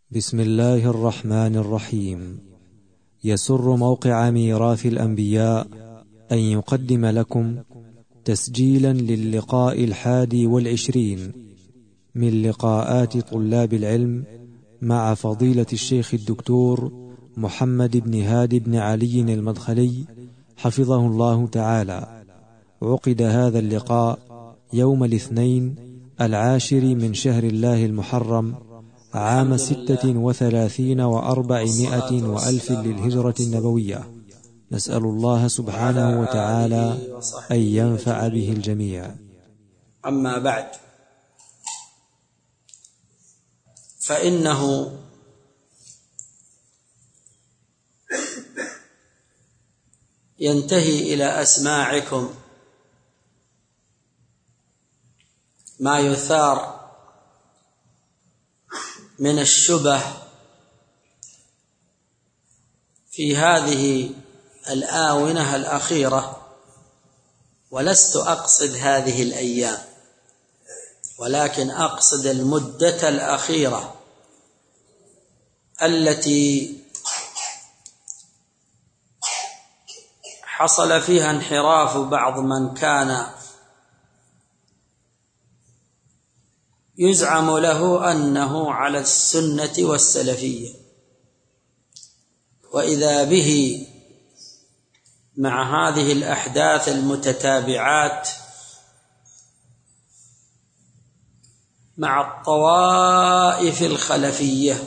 بسم الله الرحمن الرحيم. يسر موقع ميراث الأنبياء أن يقدم لكم تسجيلا للقاء 21 من لقاءات طلاب العلم مع فضيلة الشيخ الدكتور محمد بن هادي بن علي المدخلي حفظه الله تعالى. عقد هذا اللقاء يوم الاثنين 10 من شهر الله المحرم عام 36 و400 وألف للهجرة النبوية. نسأل الله سبحانه وتعالى أن ينفع به الجميع. أما بعد، فإنه ينتهي إلى أسماعكم ما يثار من الشبه في هذه الآونة الأخيرة، ولست أقصد هذه الأيام، ولكن أقصد المدة الأخيرة التي حصل فيها انحراف بعض من كان يزعم له أنه على السنة والسلفية، وإذا به مع هذه الأحداث المتتابعات مع الطوائف الخلفية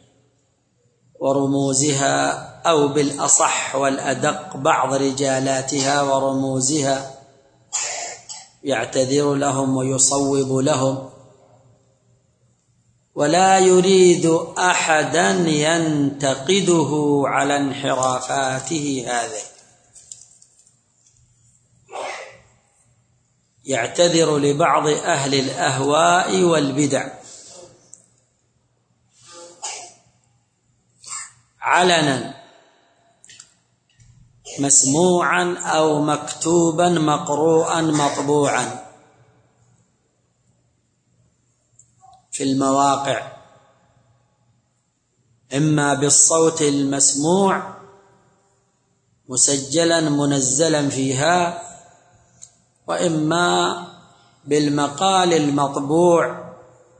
ورموزها، أو بالأصح والأدق بعض رجالاتها ورموزها، يعتذر لهم ويصوب لهم، ولا يريد أحدا ينتقده على انحرافاته هذه. يعتذر لبعض أهل الأهواء والبدع علنا مسموعا أو مكتوبا مقروءا مطبوعا في المواقع، إما بالصوت المسموع مسجلا منزلا فيها، وإما بالمقال المطبوع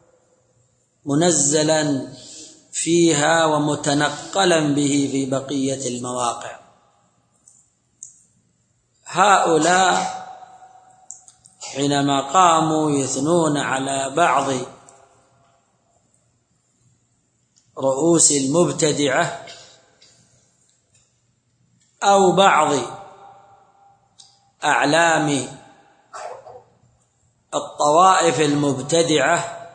منزلا فيها ومتنقلا به في بقية المواقع. هؤلاء حينما قاموا يثنون على بعض رؤوس المبتدعة أو بعض أعلام الطوائف المبتدعة،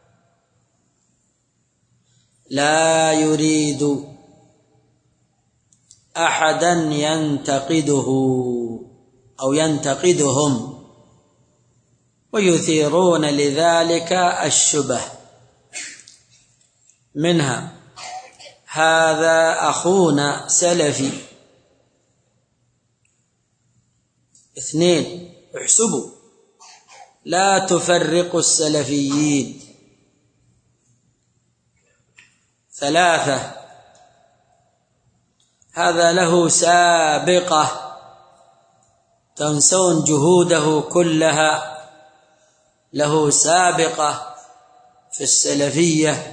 لا يريد أحدا ينتقده أو ينتقدهم، ويثيرون لذلك الشبه، منها هذا أخونا سلفي. 2، احسبوا لا تفرقوا السلفيين. 3، هذا له سابقة، تنسون جهوده كلها، له سابقة في السلفية.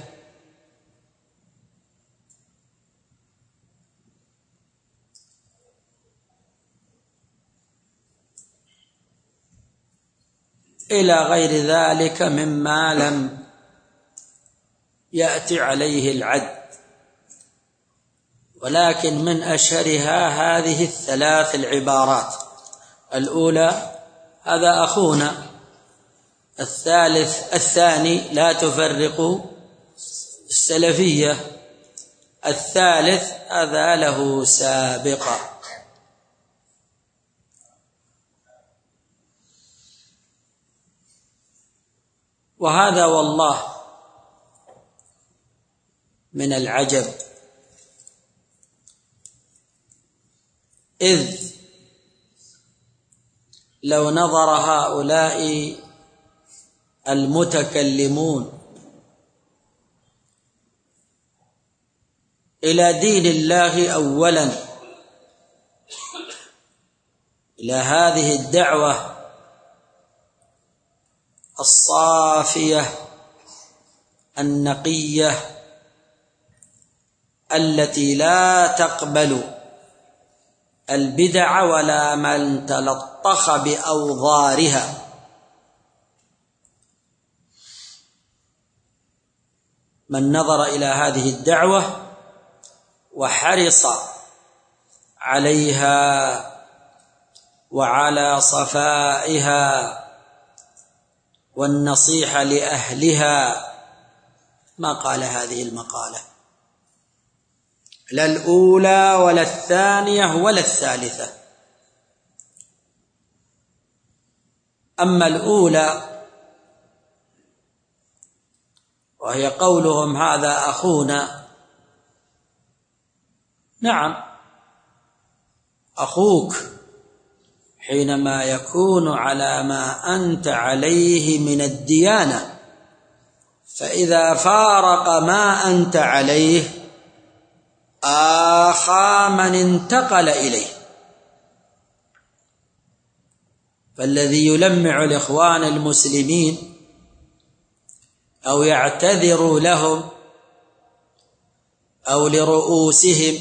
إلى غير ذلك مما لم يأتي عليه العد، ولكن من أشهرها هذه 3 العبارات. الأولى هذا أخونا، الثاني لا تفرقوا السلفية، الثالث هذا له سابقة. وهذا والله من العجب، إذ لو نظر هؤلاء المتكلمون إلى دين الله أولا، إلى هذه الدعوة الصافية النقية التي لا تقبل البدع ولا من تلطخ بأوضارها. من نظر إلى هذه الدعوة وحرص عليها وعلى صفائها والنصيحة لأهلها ما قال هذه المقالة، لا الأولى ولا الثانية ولا الثالثة. أما الأولى وهي قولهم هذا أخونا، نعم أخوك حينما يكون على ما أنت عليه من الديانة، فإذا فارق ما أنت عليه آخى من انتقل إليه. فالذي يلمع الإخوان المسلمين أو يعتذر لهم أو لرؤوسهم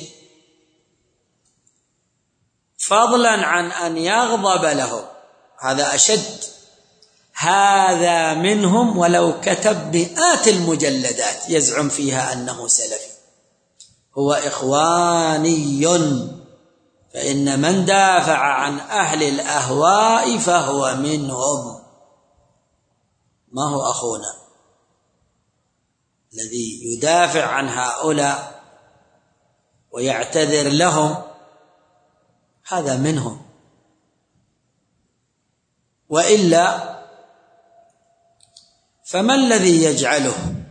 فضلا عن أن يغضب لهم هذا أشد. هذا منهم ولو كتب مئات المجلدات يزعم فيها أنه سلفي، هو إخواني، فإن من دافع عن أهل الأهواء فهو منهم، ما هو أخونا. الذي يدافع عن هؤلاء ويعتذر لهم هذا منهم، وإلا فما الذي يجعله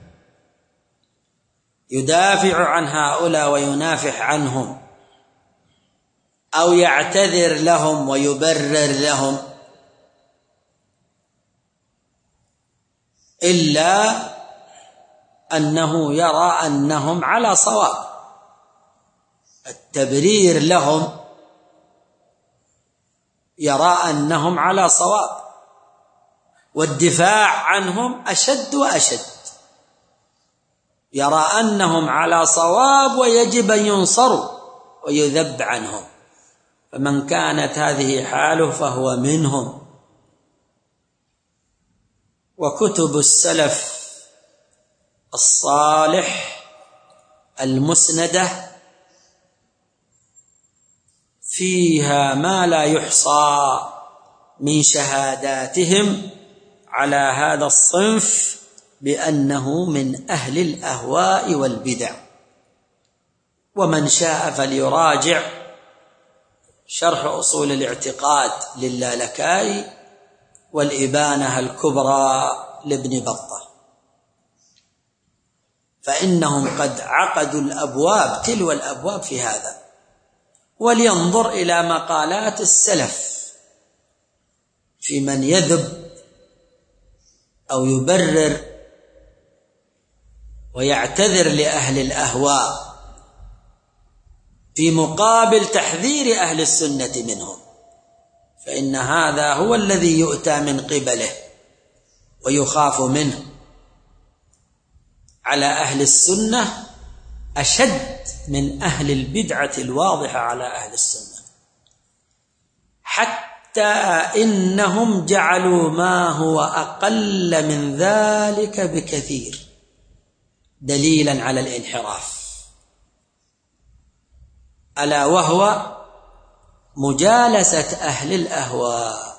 يدافع عن هؤلاء وينافح عنهم أو يعتذر لهم ويبرر لهم إلا أنه يرى أنهم على صواب؟ التبرير لهم يرى أنهم على صواب، والدفاع عنهم أشد وأشد، يرى أنهم على صواب ويجب أن ينصروا ويذب عنهم. فمن كانت هذه حاله فهو منهم. وكتب السلف الصالح المسندة فيها ما لا يحصى من شهاداتهم على هذا الصنف بأنه من أهل الأهواء والبدع. ومن شاء فليراجع شرح أصول الاعتقاد للالكائي والإبانة الكبرى لابن بطة، فإنهم قد عقدوا الأبواب تلو الأبواب في هذا. ولينظر إلى مقالات السلف في من يذب أو يبرر ويعتذر لأهل الأهواء في مقابل تحذير أهل السنة منهم، فإن هذا هو الذي يؤتى من قبله ويخاف منه. على أهل السنة أشد من أهل البدعة الواضحة على أهل السنة، حتى إنهم جعلوا ما هو أقل من ذلك بكثير دليلا على الانحراف، ألا وهو مجالسة أهل الأهواء.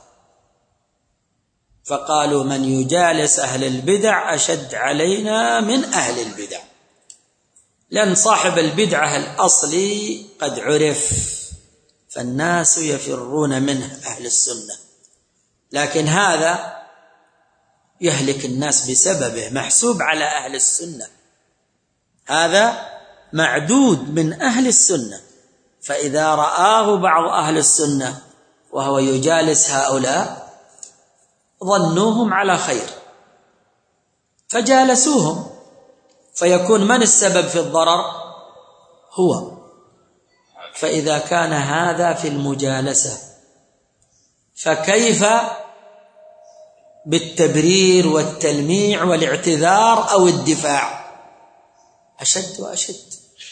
فقالوا من يجالس أهل البدع أشد علينا من أهل البدع، لأن صاحب البدعة الأصلي قد عرف فالناس يفرون منه أهل السنة، لكن هذا يهلك الناس بسببه، محسوب على أهل السنة، هذا معدود من أهل السنة. فإذا رآه بعض أهل السنة وهو يجالس هؤلاء ظنوهم على خير فجالسوهم، فيكون من السبب في الضرر؟ هو. فإذا كان هذا في المجالسة فكيف بالتبرير والتلميع والاعتذار أو الدفاع؟ أشد وأشد.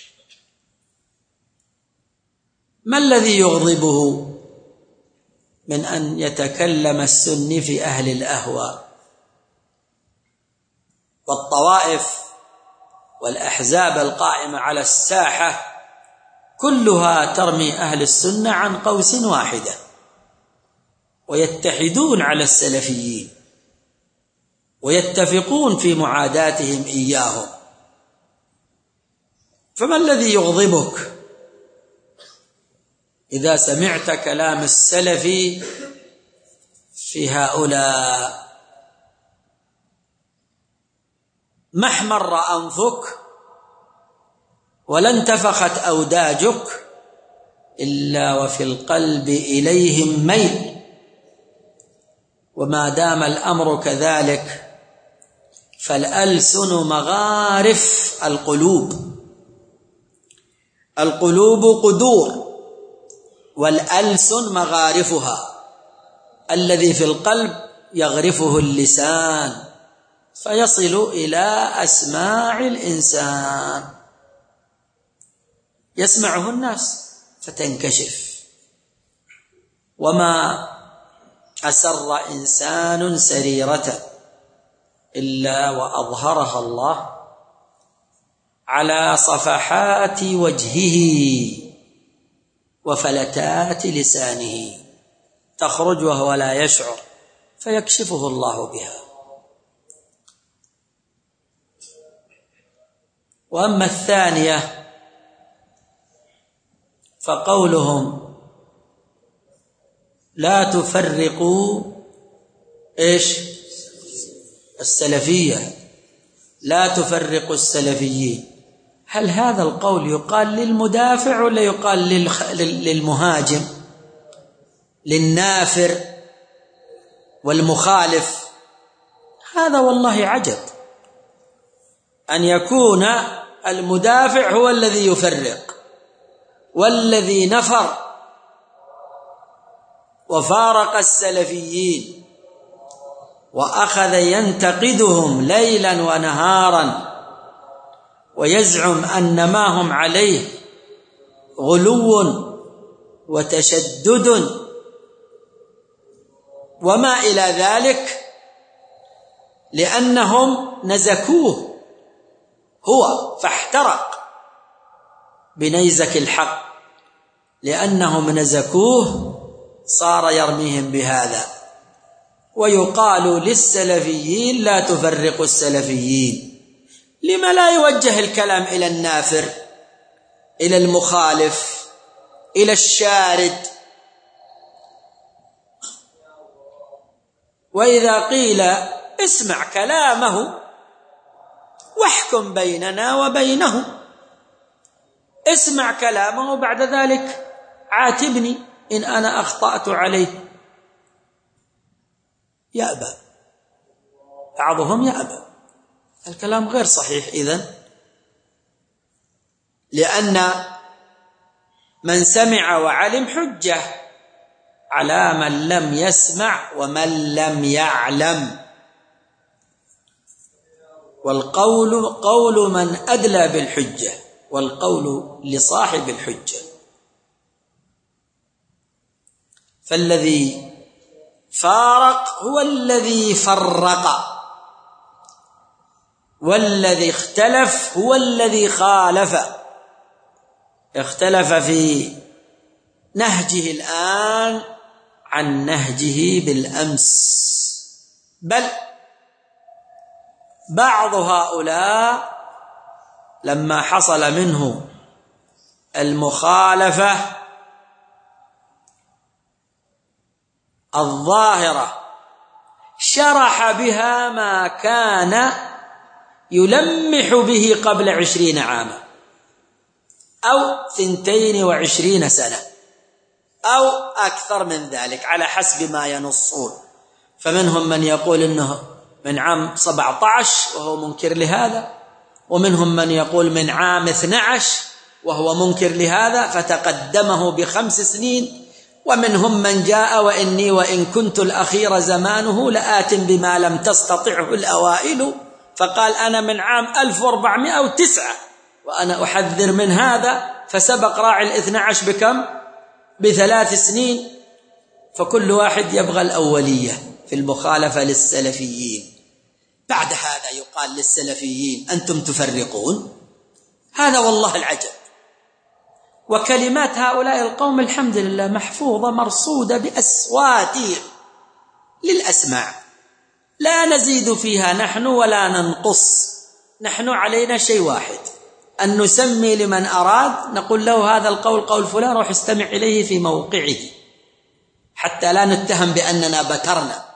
ما الذي يغضبه من أن يتكلم السني في أهل الأهواء والطوائف والأحزاب القائمة على الساحة؟ كلها ترمي أهل السنة عن قوس واحدة ويتحدون على السلفيين ويتفقون في معاداتهم إياهم. فما الذي يغضبك إذا سمعت كلام السلف في هؤلاء؟ ما احمر أنفك ولا انتفخت أوداجك إلا وفي القلب إليهم ميل. وما دام الأمر كذلك فالألسن مغارف القلوب. القلوب قدور والألسن مغارفها. الذي في القلب يغرفه اللسان فيصل إلى أسماع الإنسان، يسمعه الناس فتنكشف. وما أسر إنسان سريرة إلا وأظهرها الله على صفحات وجهه وفلتات لسانه، تخرج وهو لا يشعر فيكشفه الله بها. وأما الثانية فقولهم لا تفرقوا السلفية، لا تفرقوا السلفيين. هل هذا القول يقال للمدافع ولا يقال للمهاجم، للنافر والمخالف؟ هذا والله عجب أن يكون المدافع هو الذي يفرق، والذي نفر وفارق السلفيين وأخذ ينتقدهم ليلا ونهارا ويزعم أن ما هم عليه غلو وتشدد وما إلى ذلك، لأنهم نزكوه هو فاحترق بنيزك الحق، لأنهم نزكوه صار يرميهم بهذا. ويقال للسلفيين لا تفرقوا السلفيين. لما لا يوجه الكلام إلى النافر، إلى المخالف، إلى الشارد؟ وإذا قيل اسمع كلامه واحكم بيننا وبينه، اسمع كلامه وبعد ذلك عاتبني إن أنا أخطأت عليه، يأبى، بعضهم يأبى. الكلام غير صحيح إذن، لأن من سمع وعلم حجة على من لم يسمع ومن لم يعلم. والقول قول من أدلى بالحجة، والقول لصاحب الحجة. فالذي فارق هو الذي فرق، والذي اختلف هو الذي خالف. اختلف في نهجه الآن عن نهجه بالأمس. بل بعض هؤلاء لما حصل منه المخالفة الظاهرة شرح بها ما كان يلمح به قبل 20 عاما أو 22 سنة أو أكثر من ذلك على حسب ما ينصون. فمنهم من يقول إنه من عام 17 وهو منكر لهذا، ومنهم من يقول من عام 12 وهو منكر لهذا فتقدمه ب5 سنين، ومنهم من جاء وإني وإن كنت الأخير زمانه لآت بما لم تستطعه الأوائل، فقال أنا من عام 1409 وأنا أحذر من هذا، فسبق راعي 12 بكم؟ ب3 سنين. فكل واحد يبغى الأولية في المخالفة للسلفيين. بعد هذا يقال للسلفيين أنتم تفرقون؟ هذا والله العجب. وكلمات هؤلاء القوم الحمد لله محفوظة مرصودة بأصواتهم للأسماع، لا نزيد فيها نحن ولا ننقص. نحن علينا شيء واحد، أن نسمي لمن أراد، نقول له هذا القول قول فلان، روح استمع إليه في موقعه، حتى لا نتهم بأننا بترنا.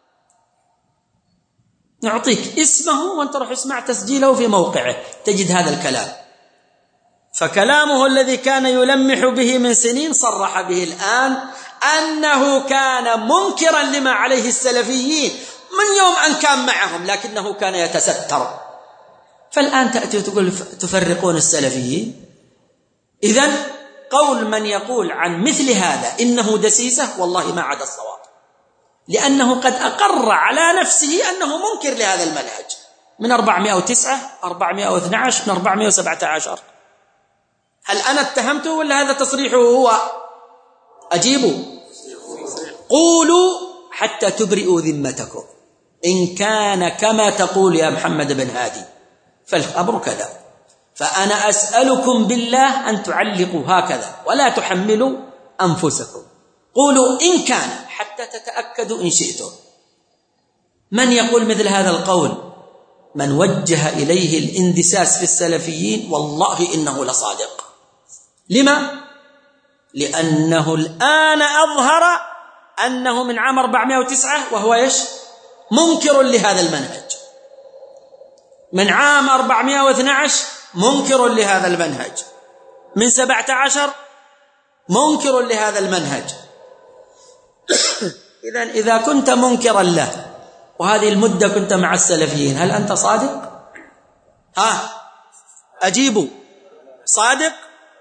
نعطيك اسمه وانت روح اسمع تسجيله في موقعه تجد هذا الكلام. فكلامه الذي كان يلمح به من سنين صرح به الآن أنه كان منكرا لما عليه السلفيين من يوم أن كان معهم، لكنه كان يتستر. فالآن تأتي وتقول تفرقون السلفيين. إذن قول من يقول عن مثل هذا إنه دسيسة والله ما عدا الصواب، لأنه قد أقر على نفسه أنه منكر لهذا المنهج من 409 412 من 417. هل أنا اتهمته ولا هذا تصريحه هو؟ أجيبوا، قولوا حتى تبرئوا ذمتكم إن كان كما تقول يا محمد بن هادي فالأمر كذا. فأنا أسألكم بالله أن تعلقوا هكذا ولا تحملوا أنفسكم. قولوا إن كان حتى تتأكدوا إن شئتم. من يقول مثل هذا القول؟ من وجه إليه الاندساس في السلفيين والله إنه لصادق. لما؟ لأنه الآن أظهر أنه من عام 409 وهو إيش؟ منكر لهذا المنهج. من عام 412 منكر لهذا المنهج، من 17 منكر لهذا المنهج. إذا كنت منكرا له وهذه المدة كنت مع السلفيين، هل أنت صادق؟ أجيبوا، صادق؟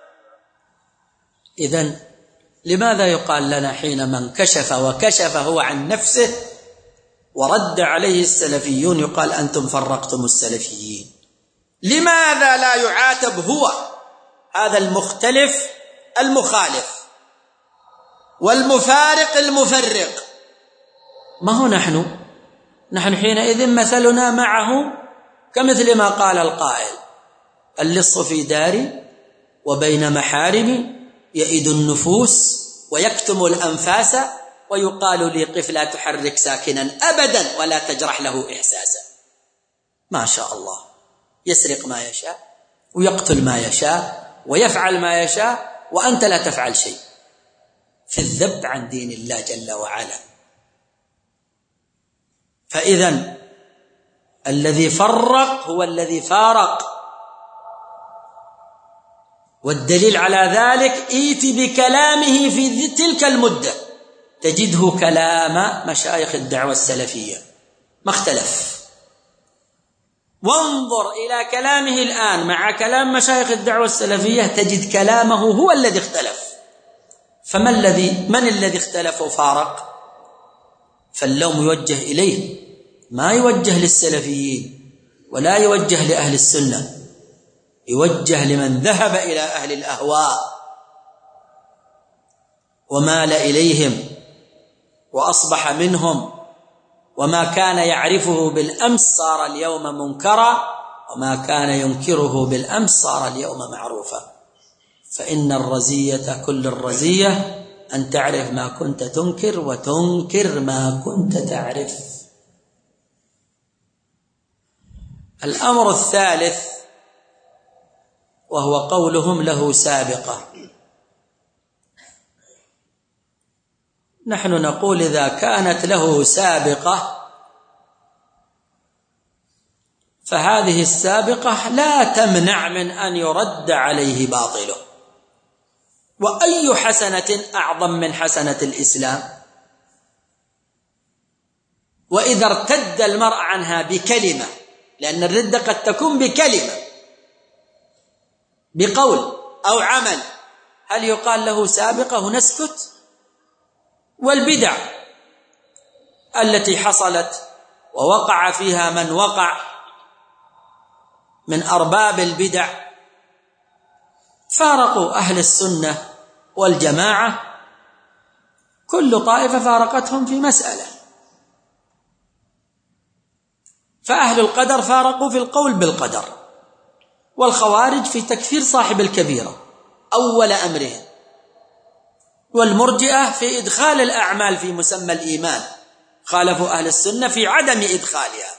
إذن لماذا يقال لنا حين من كشف وكشف هو عن نفسه ورد عليه السلفيون يقال أنتم فرقتم السلفيين؟ لماذا لا يعاتب هو هذا المختلف المخالف والمفارق المفرق؟ ما هو نحن حينئذ مثلنا معه كمثل ما قال القائل: اللص في داري وبين محارمي يئد النفوس ويكتم الأنفاس، ويقال لي قف لا تحرك ساكنا أبدا ولا تجرح له إحساسا. ما شاء الله، يسرق ما يشاء ويقتل ما يشاء ويفعل ما يشاء وأنت لا تفعل شيء في الذب عن دين الله جل وعلا. فإذن الذي فرق هو الذي فارق، والدليل على ذلك ائت بكلامه في تلك المدة تجده كلام مشايخ الدعوة السلفية ما اختلف. وانظر إلى كلامه الآن مع كلام مشايخ الدعوة السلفية تجد كلامه هو الذي اختلف. من الذي اختلف وفارق؟ فاللوم يوجه إليه، ما يوجه للسلفيين ولا يوجه لأهل السنة، يوجه لمن ذهب إلى أهل الأهواء ومال إليهم وأصبح منهم، وما كان يعرفه بالأمس صار اليوم منكرا، وما كان ينكره بالأمس صار اليوم معروفا. فإن الرزية كل الرزية أن تعرف ما كنت تنكر وتنكر ما كنت تعرف. الأمر الثالث وهو قولهم له سابقة. نحن نقول إذا كانت له سابقة فهذه السابقة لا تمنع من أن يرد عليه باطله. وأي حسنة أعظم من حسنة الإسلام؟ وإذا ارتد المرء عنها بكلمة، لأن الردة قد تكون بكلمة، بقول أو عمل هل يقال له سابقة ونسكت؟ والبدع التي حصلت ووقع فيها من وقع من أرباب البدع فارقوا أهل السنة والجماعة، كل طائفة فارقتهم في مسألة. فأهل القدر فارقوا في القول بالقدر، والخوارج في تكفير صاحب الكبيرة أول أمرهم، والمرجئة في إدخال الأعمال في مسمى الإيمان، خالفوا أهل السنة في عدم إدخالها.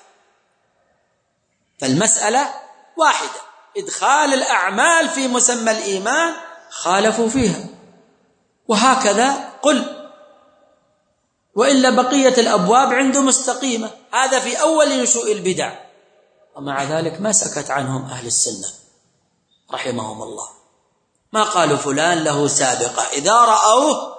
فالمسألة واحدة، إدخال الأعمال في مسمى الإيمان خالفوا فيها، وهكذا قل، وإلا بقية الأبواب عنده مستقيمة. هذا في أول نشوء البدع، ومع ذلك ما سكت عنهم أهل السنة رحمهم الله، ما قالوا فلان له سابقة، إذا رأوه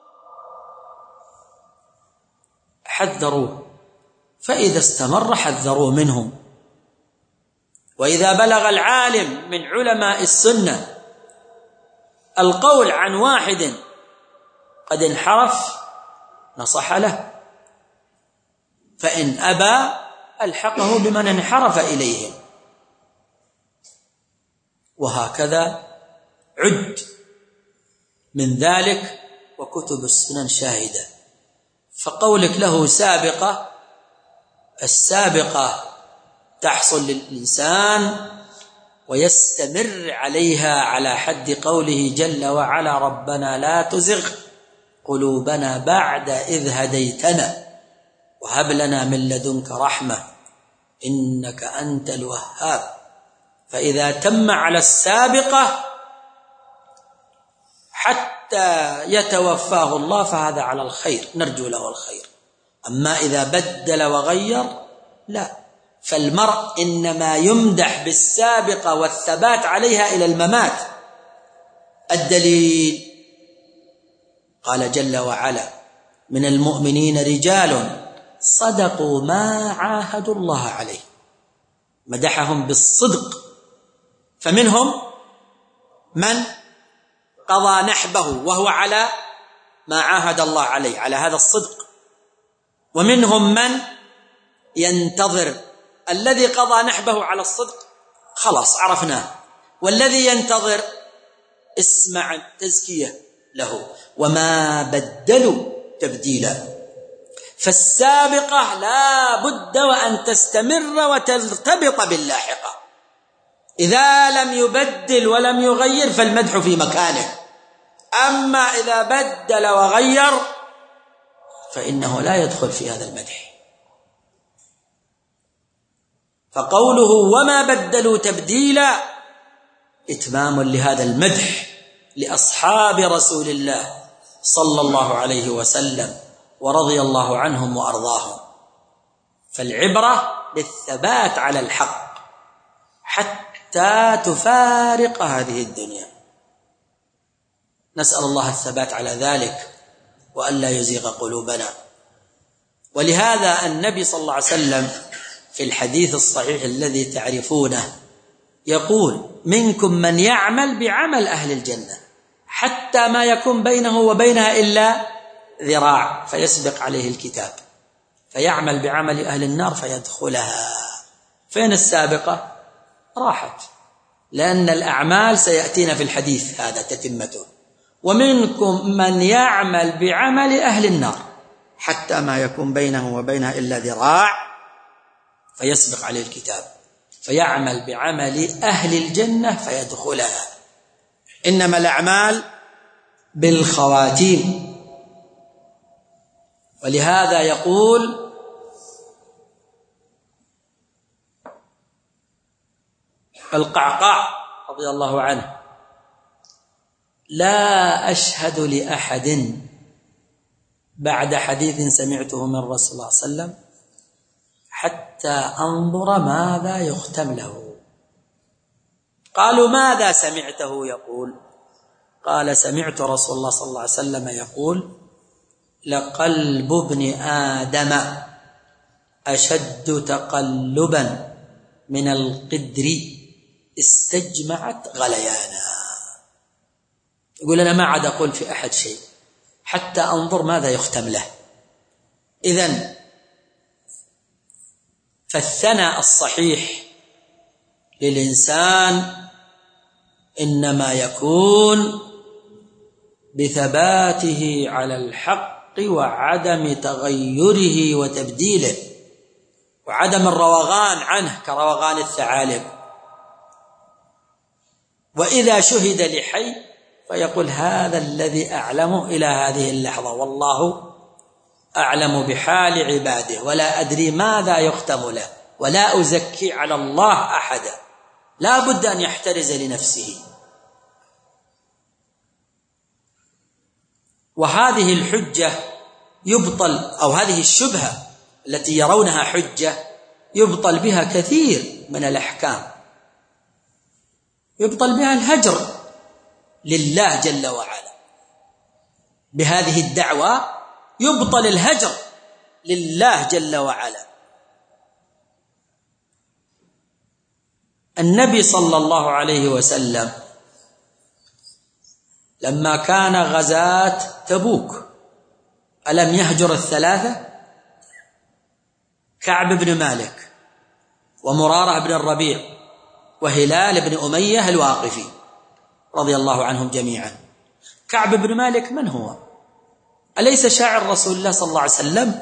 حذروه، فإذا استمر حذروا منهم. وإذا بلغ العالم من علماء السنة القول عن واحد قد انحرف نصح له، فإن أبى ألحقه بمن انحرف إليهم، وهكذا عد من ذلك وكتب السنن شاهدة. فقولك له سابقة، السابقة تحصل للإنسان ويستمر عليها على حد قوله جل وعلا ربنا لا تزغ قلوبنا بعد إذ هديتنا وهب لنا من لدنك رحمة إنك أنت الوهاب. فإذا تم على السابقة حتى يتوفاه الله فهذا على الخير، نرجو له الخير. أما إذا بدل وغير لا، فالمرء إنما يمدح بالسابقة والثبات عليها إلى الممات. الدليل قال جل وعلا من المؤمنين رجال صدقوا ما عاهدوا الله عليه، مدحهم بالصدق، فمنهم من قضى نحبه وهو على ما عاهد الله عليه على هذا الصدق، ومنهم من ينتظر. الذي قضى نحبه على الصدق خلاص عرفناه، والذي ينتظر اسمع التزكية له وما بدلوا تبديلا. فالسابقة لا بد وأن تستمر وترتبط باللاحقة، إذا لم يبدل ولم يغير فالمدح في مكانه، أما إذا بدل وغير فإنه لا يدخل في هذا المدح. فقوله وما بدلوا تبديلا إتمام لهذا المدح لأصحاب رسول الله صلى الله عليه وسلم ورضي الله عنهم وأرضاهم. فالعبرة بالثبات على الحق حتى تفارق هذه الدنيا. نسأل الله الثبات على ذلك وألا يزيغ قلوبنا. ولهذا النبي صلى الله عليه وسلم في الحديث الصحيح الذي تعرفونه يقول منكم من يعمل بعمل أهل الجنة حتى ما يكون بينه وبينها إلا ذراع فيسبق عليه الكتاب فيعمل بعمل أهل النار فيدخلها. فين السابقة؟ راحت، لأن الأعمال سيأتينا في الحديث هذا تتمته. ومنكم من يعمل بعمل أهل النار حتى ما يكون بينه وبينها إلا ذراع فيسبق عليه الكتاب فيعمل بعمل أهل الجنة فيدخلها. إنما الأعمال بالخواتيم. ولهذا يقول القعقاع رضي الله عنه لا أشهد لأحد بعد حديث سمعته من رسول الله صلى الله عليه وسلم حتى أنظر ماذا يختم له. قالوا ماذا سمعته يقول؟ قال سمعت رسول الله صلى الله عليه وسلم يقول لقلب ابن آدم أشد تقلبا من القدر استجمعت غليانا. يقول أنا ما عاد أقول في أحد شيء حتى أنظر ماذا يختم له. إذن فالثناء الصحيح للإنسان إنما يكون بثباته على الحق وعدم تغيره وتبديله وعدم الروغان عنه كروغان الثعالب. وإذا شهد لحي فيقول هذا الذي أعلمه إلى هذه اللحظة، والله أعلم بحال عباده ولا أدري ماذا يختم له، ولا أزكي على الله أحدا. لا بد أن يحترز لنفسه. وهذه الحجة يبطل، أو هذه الشبهة التي يرونها حجة يبطل بها كثير من الأحكام. يبطل بها الهجر لله جل وعلا. بهذه الدعوة يبطل الهجر لله جل وعلا. النبي صلى الله عليه وسلم لما كان غزاة تبوك ألم يهجر الثلاثة؟ كعب بن مالك ومرارة بن الربيع وهلال بن أمية الواقفي رضي الله عنهم جميعا. كعب بن مالك من هو؟ أليس شاعر رسول الله صلى الله عليه وسلم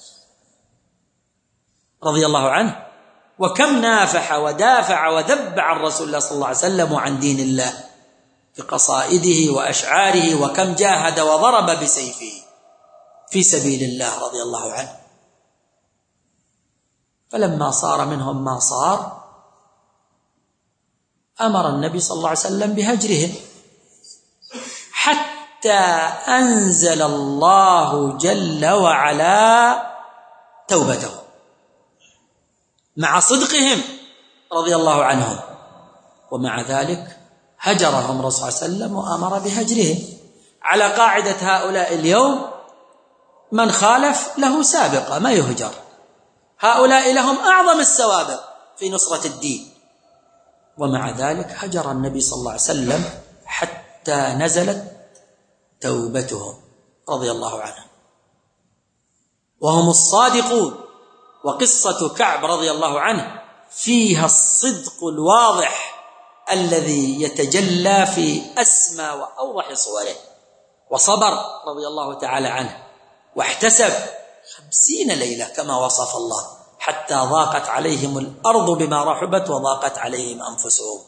رضي الله عنه؟ وكم نافح ودافع وذب عن رسول الله صلى الله عليه وسلم وعن دين الله في قصائده وأشعاره، وكم جاهد وضرب بسيفه في سبيل الله رضي الله عنه. فلما صار منهم ما صار أمر النبي صلى الله عليه وسلم بهجرهم حتى أنزل الله جل وعلا توبتهم مع صدقهم رضي الله عنهم. ومع ذلك هجرهم الرسول صلى الله عليه وسلم وأمر بهجرهم على قاعدة هؤلاء اليوم من خالف له سابقة ما يهجر. هؤلاء لهم أعظم السوابق في نصرة الدين، ومع ذلك هجر النبي صلى الله عليه وسلم حتى نزلت توبتهم رضي الله عنهم وهم الصادقون. وقصة كعب رضي الله عنه فيها الصدق الواضح الذي يتجلى في أسمى وأوضح صوره. وصبر رضي الله تعالى عنه واحتسب 50 ليلة كما وصف الله حتى ضاقت عليهم الأرض بما رحبت وضاقت عليهم أنفسهم.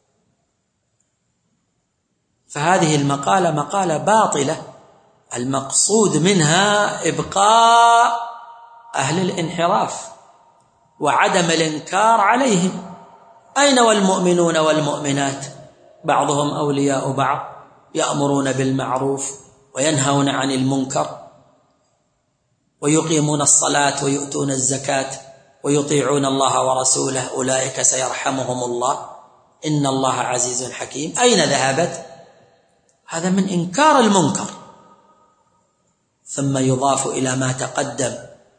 فهذه المقالة مقالة باطلة المقصود منها إبقاء أهل الانحراف وعدم الإنكار عليهم. أين والمؤمنون والمؤمنات بعضهم أولياء بعض يأمرون بالمعروف وينهون عن المنكر ويقيمون الصلاة ويؤتون الزكاة ويطيعون الله ورسوله أولئك سيرحمهم الله إن الله عزيز حكيم. أين ذهبت؟ هذا من إنكار المنكر. ثم يضاف إلى ما تقدم.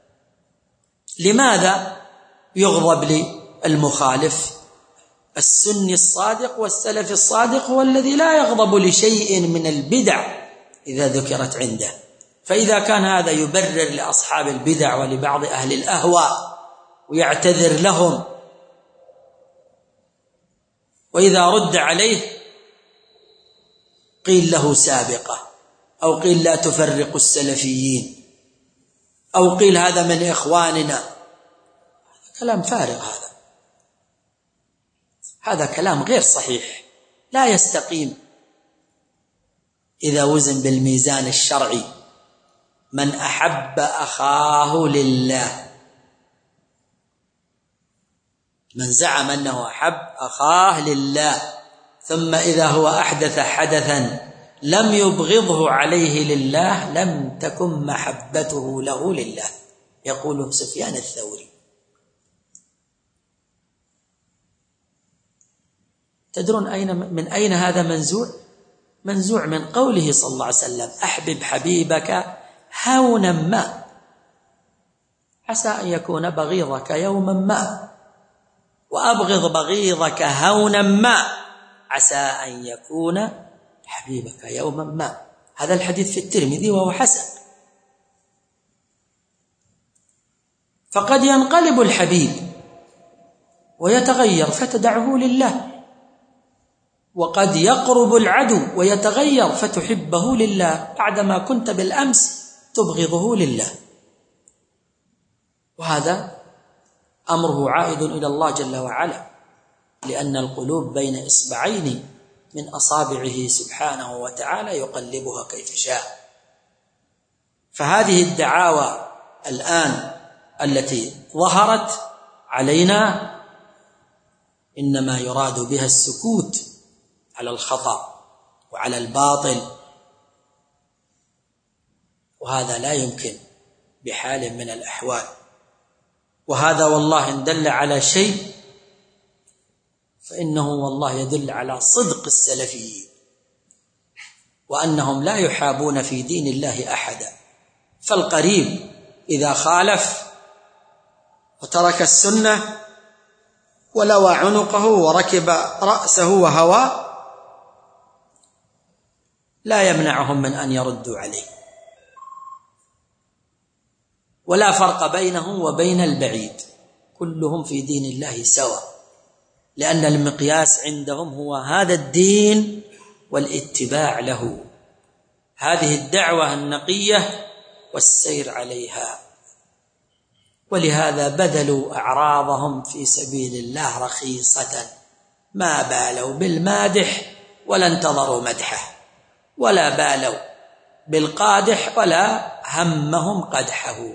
لماذا يغضب للمخالف؟ السني الصادق والسلف الصادق هو الذي لا يغضب لشيء من البدع إذا ذكرت عنده. فإذا كان هذا يبرر لأصحاب البدع ولبعض أهل الأهواء ويعتذر لهم، وإذا رد عليه قيل له سابقة، أو قيل لا تفرق السلفيين، أو قيل هذا من إخواننا، كلام فارغ. هذا كلام غير صحيح لا يستقيم إذا وزن بالميزان الشرعي. من أحب أخاه لله، من زعم أنه أحب أخاه لله ثم إذا هو أحدث حدثا لم يبغضه عليه لله لم تكن محبته له لله، يقوله سفيان الثوري. تدرون من أين هذا منزوع؟ منزوع من قوله صلى الله عليه وسلم أحبب حبيبك هونا ما عسى أن يكون بغيضك يوما ما، وأبغض بغيضك هونا ما عسى أن يكون حبيبك يوما ما. هذا الحديث في الترمذي وهو حسن. فقد ينقلب الحبيب ويتغير فتدعه لله، وقد يقرب العدو ويتغير فتحبه لله بعدما كنت بالأمس تبغضه لله. وهذا أمره عائد إلى الله جل وعلا، لأن القلوب بين إصبعين من أصابعه سبحانه وتعالى يقلبها كيف شاء. فهذه الدعاوى الآن التي ظهرت علينا إنما يراد بها السكوت على الخطأ وعلى الباطل، وهذا لا يمكن بحال من الأحوال. وهذا والله إن دل على شيء فإنه والله يدل على صدق السلفيين، وأنهم لا يحابون في دين الله أحدا. فالقريب إذا خالف وترك السنة ولوى عنقه وركب رأسه وهوى لا يمنعهم من أن يردوا عليه، ولا فرق بينهم وبين البعيد، كلهم في دين الله سواء، لأن المقياس عندهم هو هذا الدين والاتباع له، هذه الدعوة النقية والسير عليها. ولهذا بذلوا أعراضهم في سبيل الله رخيصة، ما بالوا بالمادح ولا انتظروا مدحه، ولا بالوا بالقادح ولا همهم قدحه.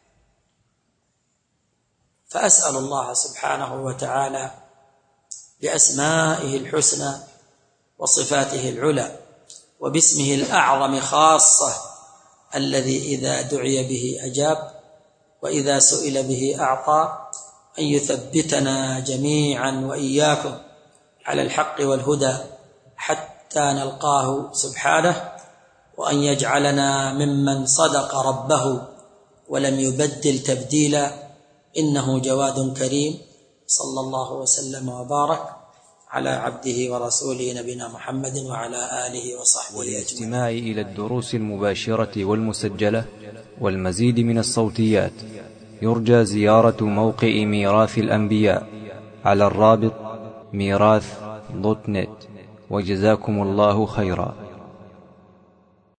فأسأل الله سبحانه وتعالى بأسمائه الحسنى وصفاته العلى وباسمه الأعظم خاصة الذي إذا دعي به أجاب وإذا سئل به أعطى، أن يثبتنا جميعا وإياكم على الحق والهدى حتى نلقاه سبحانه، وأن يجعلنا ممن صدق ربه ولم يبدل تبديلا، إنه جواد كريم. صلى الله وسلم وبارك على عبده ورسوله نبينا محمد وعلى آله وصحبه. والاستماع إلى الدروس المباشرة والمسجلة والمزيد من الصوتيات يرجى زيارة موقع ميراث الأنبياء على الرابط ميراث.net. وجزاكم الله خيرا.